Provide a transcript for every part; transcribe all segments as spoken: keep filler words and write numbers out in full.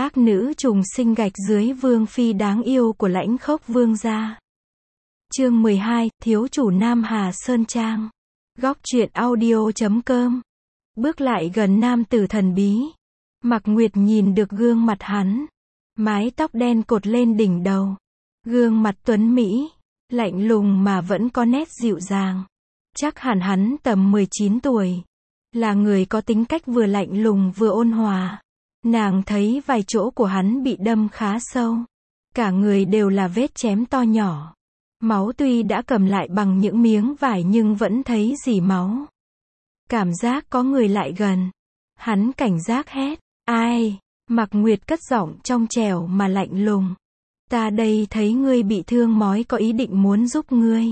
các nữ trùng sinh gạch dưới vương phi đáng yêu của Lãnh Khốc vương gia. Chương mười hai, thiếu chủ Nam Hà Sơn Trang. Góc truyện audio chấm com. Bước lại gần nam tử thần bí. Mạc Nguyệt nhìn được gương mặt hắn. Mái tóc đen cột lên đỉnh đầu. Gương mặt tuấn mỹ, lạnh lùng mà vẫn có nét dịu dàng. Chắc hẳn hắn tầm mười chín tuổi. Là người có tính cách vừa lạnh lùng vừa ôn hòa. Nàng thấy vài chỗ của hắn bị đâm khá sâu. Cả người đều là vết chém to nhỏ. Máu tuy đã cầm lại bằng những miếng vải nhưng vẫn thấy rỉ máu. Cảm giác có người lại gần. Hắn cảnh giác hét. Ai? Mạc Nguyệt cất giọng trong trẻo mà lạnh lùng. Ta đây thấy ngươi bị thương mói có ý định muốn giúp ngươi.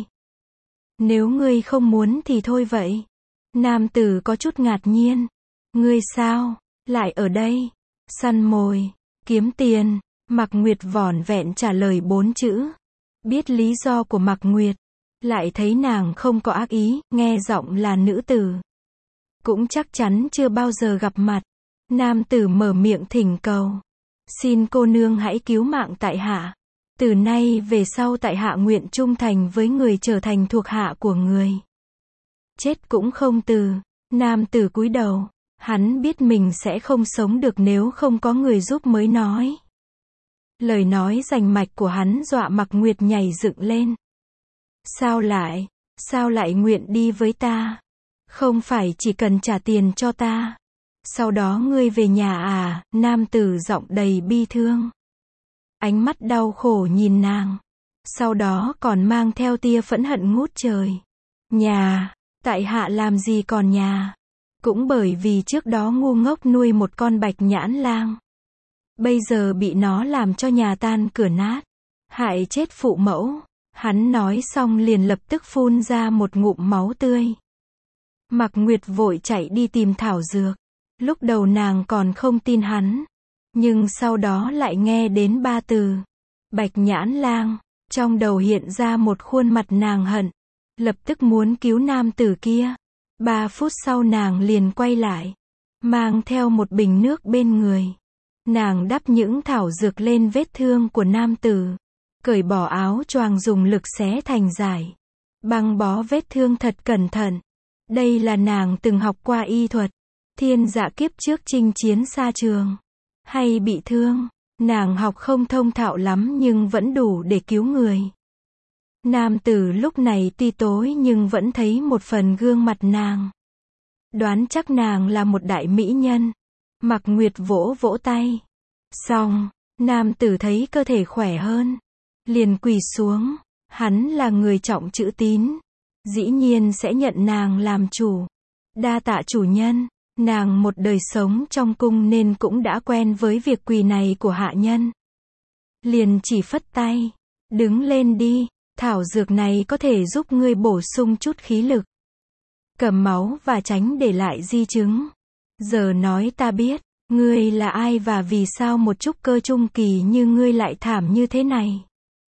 Nếu ngươi không muốn thì thôi vậy. Nam tử có chút ngạc nhiên. Ngươi sao? Lại ở đây? Săn mồi, kiếm tiền. Mạc Nguyệt vỏn vẹn trả lời bốn chữ. Biết lý do của Mạc Nguyệt. Lại thấy nàng không có ác ý, nghe giọng là nữ tử. Cũng chắc chắn chưa bao giờ gặp mặt. Nam tử mở miệng thỉnh cầu. Xin cô nương hãy cứu mạng tại hạ. Từ nay về sau tại hạ nguyện trung thành với người, trở thành thuộc hạ của người. Chết cũng không từ. Nam tử cúi đầu. Hắn biết mình sẽ không sống được nếu không có người giúp mới nói. Lời nói rành mạch của hắn dọa Mạc Nguyệt nhảy dựng lên. Sao lại? Sao lại nguyện đi với ta? Không phải chỉ cần trả tiền cho ta. Sau đó ngươi về nhà à? Nam tử giọng đầy bi thương. Ánh mắt đau khổ nhìn nàng. Sau đó còn mang theo tia phẫn hận ngút trời. Nhà? Tại hạ làm gì còn nhà? Cũng bởi vì trước đó ngu ngốc nuôi một con bạch nhãn lang. Bây giờ bị nó làm cho nhà tan cửa nát. Hại chết phụ mẫu. Hắn nói xong liền lập tức phun ra một ngụm máu tươi. Mạc Nguyệt vội chạy đi tìm thảo dược. Lúc đầu nàng còn không tin hắn. Nhưng sau đó lại nghe đến ba từ. Bạch nhãn lang. Trong đầu hiện ra một khuôn mặt nàng hận. Lập tức muốn cứu nam tử kia. Ba phút sau nàng liền quay lại. Mang theo một bình nước bên người. Nàng đắp những thảo dược lên vết thương của nam tử. Cởi bỏ áo choàng dùng lực xé thành dải. Băng bó vết thương thật cẩn thận. Đây là nàng từng học qua y thuật. Thiên dạ kiếp trước chinh chiến xa trường. Hay bị thương. Nàng học không thông thạo lắm nhưng vẫn đủ để cứu người. Nam tử lúc này tuy tối nhưng vẫn thấy một phần gương mặt nàng. Đoán chắc nàng là một đại mỹ nhân. Mạc Nguyệt vỗ vỗ tay. Xong, nam tử thấy cơ thể khỏe hơn. Liền quỳ xuống. Hắn là người trọng chữ tín. Dĩ nhiên sẽ nhận nàng làm chủ. Đa tạ chủ nhân. Nàng một đời sống trong cung nên cũng đã quen với việc quỳ này của hạ nhân. Liền chỉ phất tay. Đứng lên đi. Thảo dược này có thể giúp ngươi bổ sung chút khí lực. Cầm máu và tránh để lại di chứng. Giờ nói ta biết. Ngươi là ai và vì sao một trúc cơ trung kỳ như ngươi lại thảm như thế này?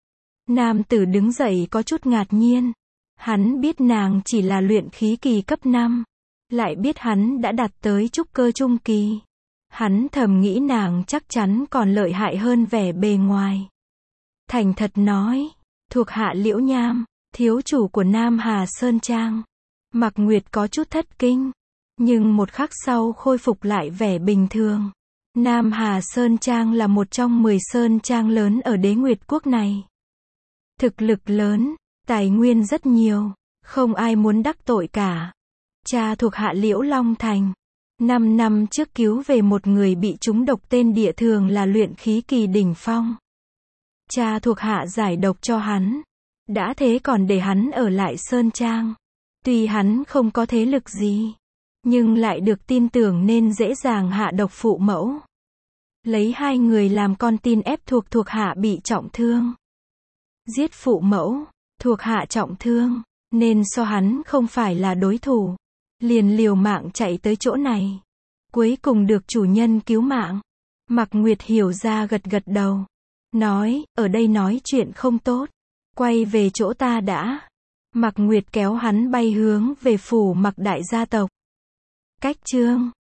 Nam tử đứng dậy có chút ngạc nhiên. Hắn biết nàng chỉ là luyện khí kỳ cấp năm. Lại biết hắn đã đạt tới trúc cơ trung kỳ. Hắn thầm nghĩ nàng chắc chắn còn lợi hại hơn vẻ bề ngoài. Thành thật nói. Thuộc hạ Liễu Nham, thiếu chủ của Nam Hà Sơn Trang. Mạc Nguyệt có chút thất kinh. Nhưng một khắc sau khôi phục lại vẻ bình thường. Nam Hà Sơn Trang là một trong mười sơn trang lớn ở Đế Nguyệt Quốc này. Thực lực lớn, tài nguyên rất nhiều, không ai muốn đắc tội cả. Cha thuộc hạ Liễu Long Thành. Năm năm trước cứu về một người bị trúng độc tên địa thường là luyện khí kỳ đỉnh phong. Cha thuộc hạ giải độc cho hắn. Đã thế còn để hắn ở lại Sơn Trang. Tuy hắn không có thế lực gì. Nhưng lại được tin tưởng nên dễ dàng hạ độc phụ mẫu. Lấy hai người làm con tin ép thuộc thuộc hạ bị trọng thương. Giết phụ mẫu, thuộc hạ trọng thương. Nên so hắn không phải là đối thủ. Liền liều mạng chạy tới chỗ này. Cuối cùng được chủ nhân cứu mạng. Mạc Nguyệt hiểu ra gật gật đầu. Nói, ở đây nói chuyện không tốt. Quay về chỗ ta đã. Mạc Nguyệt kéo hắn bay hướng về phủ Mạc đại gia tộc. Cách chương